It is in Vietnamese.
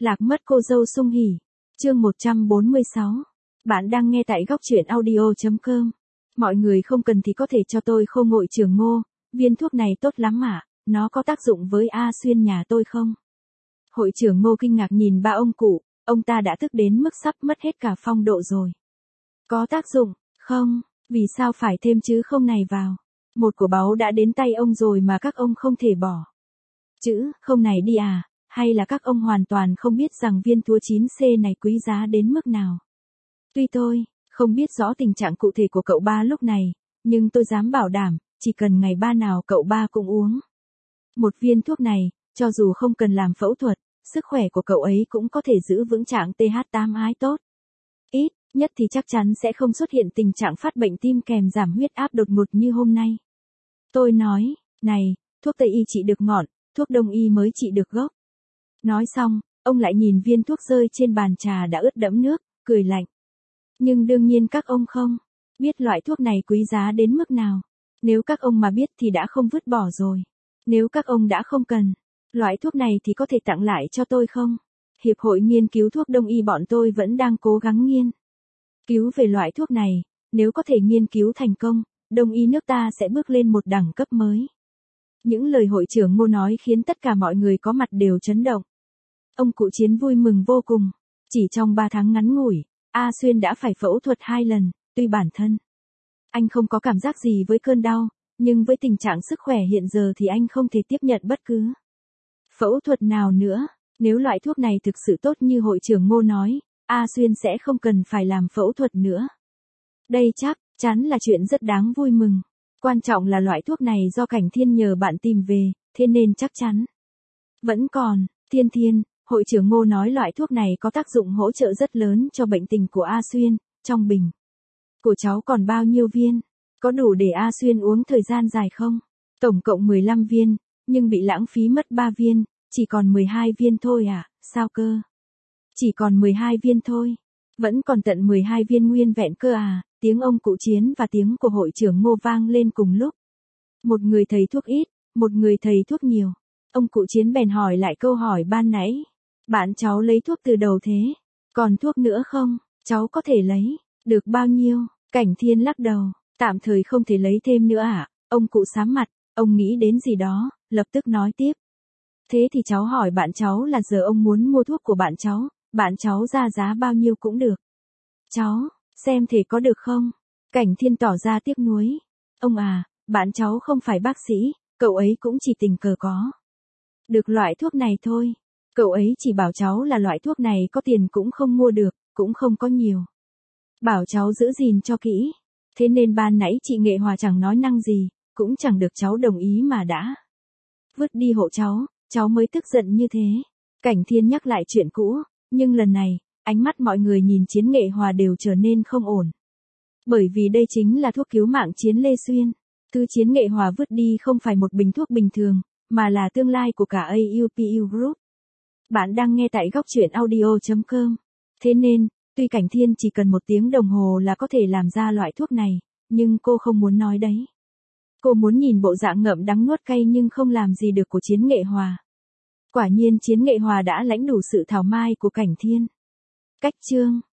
Lạc mất cô dâu sung hỉ. Chương 146. Bạn đang nghe tại góc truyện audio.com. Mọi người không cần thì có thể cho tôi Khô Ngội Trường Ngô, viên thuốc này tốt lắm ạ, nó có tác dụng với A Xuyên nhà tôi không? Hội trưởng Ngô kinh ngạc nhìn ba ông cụ, ông ta đã tức đến mức sắp mất hết cả phong độ rồi. Có tác dụng, không, vì sao phải thêm chữ không này vào? Một của báu đã đến tay ông rồi mà các ông không thể bỏ chữ không này đi à? Hay là các ông hoàn toàn không biết rằng viên thuốc 9C này quý giá đến mức nào? Tuy tôi không biết rõ tình trạng cụ thể của cậu ba lúc này, nhưng tôi dám bảo đảm, chỉ cần ngày ba nào cậu ba cũng uống một viên thuốc này, cho dù không cần làm phẫu thuật, sức khỏe của cậu ấy cũng có thể giữ vững trạng TH8 ái tốt. Ít nhất thì chắc chắn sẽ không xuất hiện tình trạng phát bệnh tim kèm giảm huyết áp đột ngột như hôm nay. Tôi nói, này, thuốc Tây y trị được ngọn, thuốc Đông y mới trị được gốc. Nói xong, ông lại nhìn viên thuốc rơi trên bàn trà đã ướt đẫm nước, cười lạnh. Nhưng đương nhiên các ông không biết loại thuốc này quý giá đến mức nào. Nếu các ông mà biết thì đã không vứt bỏ rồi. Nếu các ông đã không cần loại thuốc này thì có thể tặng lại cho tôi không? Hiệp hội nghiên cứu thuốc Đông y bọn tôi vẫn đang cố gắng nghiên cứu về loại thuốc này. Nếu có thể nghiên cứu thành công, Đông y nước ta sẽ bước lên một đẳng cấp mới. Những lời hội trưởng Ngô nói khiến tất cả mọi người có mặt đều chấn động. Ông cụ Chiến vui mừng vô cùng. Chỉ trong 3 tháng ngắn ngủi, A Xuyên đã phải phẫu thuật 2 lần, tuy bản thân anh không có cảm giác gì với cơn đau, nhưng với tình trạng sức khỏe hiện giờ thì anh không thể tiếp nhận bất cứ phẫu thuật nào nữa. Nếu loại thuốc này thực sự tốt như hội trưởng Ngô nói, A Xuyên sẽ không cần phải làm phẫu thuật nữa. Đây chắc chắn là chuyện rất đáng vui mừng. Quan trọng là loại thuốc này do Cảnh Thiên nhờ bạn tìm về, thế nên chắc chắn vẫn còn. Thiên, hội trưởng Ngô nói loại thuốc này có tác dụng hỗ trợ rất lớn cho bệnh tình của A Xuyên. Trong bình của cháu còn bao nhiêu viên? Có đủ để A Xuyên uống thời gian dài không? Tổng cộng 15 viên, nhưng bị lãng phí mất 3 viên, chỉ còn 12 viên thôi à? Sao cơ? Chỉ còn 12 viên thôi. Vẫn còn tận 12 viên nguyên vẹn cơ à? Tiếng ông cụ Chiến và tiếng của hội trưởng Ngô vang lên cùng lúc. Một người thầy thuốc ít, một người thầy thuốc nhiều. Ông cụ Chiến bèn hỏi lại câu hỏi ban nãy. Bạn cháu lấy thuốc từ đầu thế? Còn thuốc nữa không? Cháu có thể lấy được bao nhiêu? Cảnh Thiên lắc đầu. Tạm thời không thể lấy thêm nữa à? Ông cụ xám mặt, ông nghĩ đến gì đó, lập tức nói tiếp. Thế thì cháu hỏi bạn cháu là giờ ông muốn mua thuốc của bạn cháu ra giá bao nhiêu cũng được. Cháu, xem thể có được không? Cảnh Thiên tỏ ra tiếc nuối. Ông à, bạn cháu không phải bác sĩ, cậu ấy cũng chỉ tình cờ có được loại thuốc này thôi. Cậu ấy chỉ bảo cháu là loại thuốc này có tiền cũng không mua được, cũng không có nhiều. Bảo cháu giữ gìn cho kỹ. Thế nên ban nãy chị Nghệ Hòa chẳng nói năng gì, cũng chẳng được cháu đồng ý mà đã vứt đi hộ cháu mới tức giận như thế. Cảnh Thiên nhắc lại chuyện cũ, nhưng lần này, ánh mắt mọi người nhìn Chiến Nghệ Hòa đều trở nên không ổn. Bởi vì đây chính là thuốc cứu mạng Chiến Lê Xuyên. Thứ Chiến Nghệ Hòa vứt đi không phải một bình thuốc bình thường, mà là tương lai của cả AUPU Group. Bạn đang nghe tại góc truyện audio.com. Thế nên, tuy Cảnh Thiên chỉ cần 1 tiếng đồng hồ là có thể làm ra loại thuốc này, nhưng cô không muốn nói đấy. Cô muốn nhìn bộ dạng ngậm đắng nuốt cay nhưng không làm gì được của Chiến Nghệ Hòa. Quả nhiên Chiến Nghệ Hòa đã lãnh đủ sự thảo mai của Cảnh Thiên. Cách chương